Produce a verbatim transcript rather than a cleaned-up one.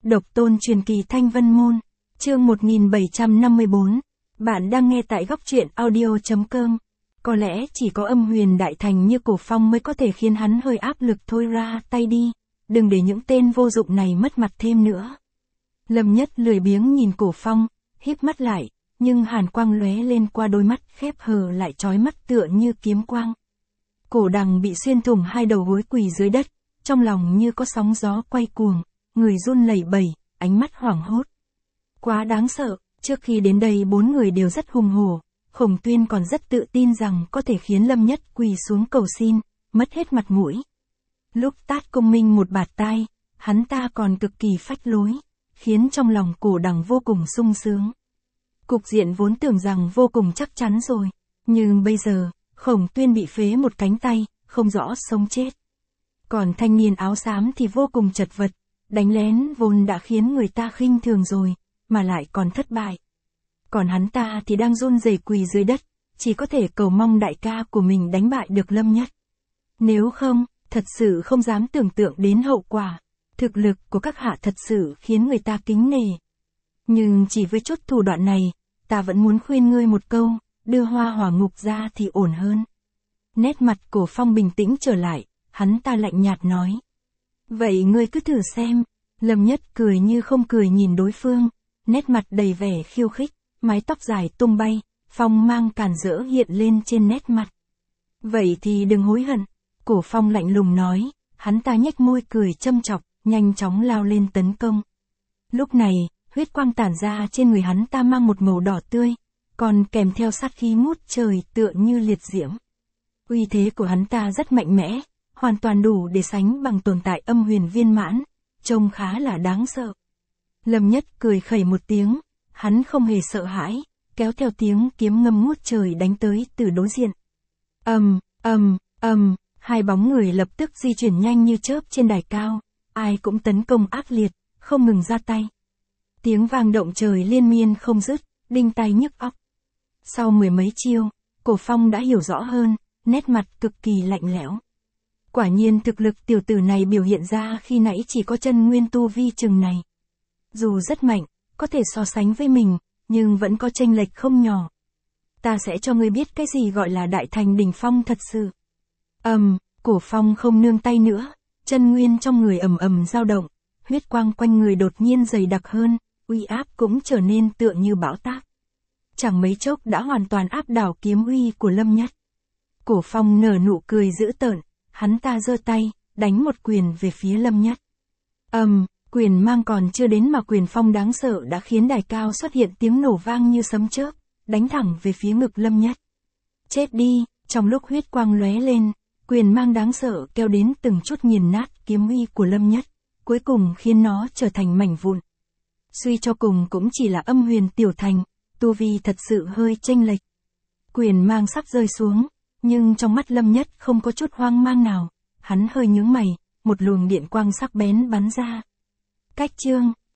Độc tôn truyền kỳ Thanh Vân Môn, chương một nghìn bảy trăm năm mươi bốn. Bạn đang nghe tại góc truyện audio.com. Có lẽ chỉ có âm huyền đại thành như Cổ Phong mới có thể khiến hắn hơi áp lực thôi ra tay đi, đừng để những tên vô dụng này mất mặt thêm nữa. Lâm Nhất lười biếng nhìn Cổ Phong, híp mắt lại, nhưng hàn quang lóe lên qua đôi mắt khép hờ lại chói mắt tựa như kiếm quang. Cổ Đằng bị xuyên thủng hai đầu gối quỳ dưới đất, trong lòng như có sóng gió quay cuồng, người run lẩy bẩy, ánh mắt hoảng hốt. Quá đáng sợ, trước khi đến đây bốn người đều rất hùng hổ, Khổng Tuyên còn rất tự tin rằng có thể khiến Lâm Nhất quỳ xuống cầu xin, mất hết mặt mũi. Lúc tát Công Minh một bạt tai, hắn ta còn cực kỳ phách lối, khiến trong lòng Cổ Đằng vô cùng sung sướng. Cục diện vốn tưởng rằng vô cùng chắc chắn rồi, nhưng bây giờ, Khổng Tuyên bị phế một cánh tay, không rõ sống chết. Còn thanh niên áo xám thì vô cùng chật vật, đánh lén vốn đã khiến người ta khinh thường rồi, mà lại còn thất bại. Còn hắn ta thì đang run rẩy quỳ dưới đất, chỉ có thể cầu mong đại ca của mình đánh bại được Lâm Nhất. Nếu không, thật sự không dám tưởng tượng đến hậu quả. Thực lực của các hạ thật sự khiến người ta kính nể. Nhưng chỉ với chút thủ đoạn này, ta vẫn muốn khuyên ngươi một câu, đưa Hoa Hỏa Ngục ra thì ổn hơn. Nét mặt Cổ Phong bình tĩnh trở lại, hắn ta lạnh nhạt nói. Vậy ngươi cứ thử xem. Lâm Nhất cười như không cười nhìn đối phương, nét mặt đầy vẻ khiêu khích, mái tóc dài tung bay, phong mang càn rỡ hiện lên trên nét mặt. Vậy thì đừng hối hận. Cổ Phong lạnh lùng nói, hắn ta nhếch môi cười châm chọc, nhanh chóng lao lên tấn công. Lúc này, huyết quang tản ra trên người hắn ta mang một màu đỏ tươi, còn kèm theo sát khí ngút trời tựa như liệt diễm. Uy thế của hắn ta rất mạnh mẽ, hoàn toàn đủ để sánh bằng tồn tại âm huyền viên mãn, trông khá là đáng sợ. Lâm Nhất cười khẩy một tiếng, hắn không hề sợ hãi, kéo theo tiếng kiếm ngâm ngút trời đánh tới từ đối diện. Ầm, ầm, ầm, hai bóng người lập tức di chuyển nhanh như chớp trên đài cao, ai cũng tấn công ác liệt, không ngừng ra tay. Tiếng vang động trời liên miên không dứt, đinh tai nhức óc. Sau mười mấy chiêu, Cổ Phong đã hiểu rõ hơn, nét mặt cực kỳ lạnh lẽo. Quả nhiên thực lực tiểu tử này biểu hiện ra khi nãy chỉ có chân nguyên tu vi chừng này. Dù rất mạnh, có thể so sánh với mình, nhưng vẫn có chênh lệch không nhỏ. Ta sẽ cho ngươi biết cái gì gọi là đại thành đỉnh phong thật sự. Ầm, um, Cổ Phong không nương tay nữa, chân nguyên trong người ầm ầm dao động, huyết quang quanh người đột nhiên dày đặc hơn, uy áp cũng trở nên tựa như bão táp. Chẳng mấy chốc đã hoàn toàn áp đảo kiếm uy của Lâm Nhất. Cổ Phong nở nụ cười dữ tợn, hắn ta giơ tay, đánh một quyền về phía Lâm Nhất. Ầm, um, quyền mang còn chưa đến mà quyền phong đáng sợ đã khiến đài cao xuất hiện tiếng nổ vang như sấm chớp, đánh thẳng về phía ngực Lâm Nhất. Chết đi, trong lúc huyết quang lóe lên, quyền mang đáng sợ kéo đến từng chút nghiền nát kiếm uy của Lâm Nhất, cuối cùng khiến nó trở thành mảnh vụn. Suy cho cùng cũng chỉ là âm huyền tiểu thành, tu vi thật sự hơi chênh lệch. Quyền mang sắp rơi xuống, nhưng trong mắt Lâm Nhất không có chút hoang mang nào, hắn hơi nhướng mày, một luồng điện quang sắc bén bắn ra. Cách chương,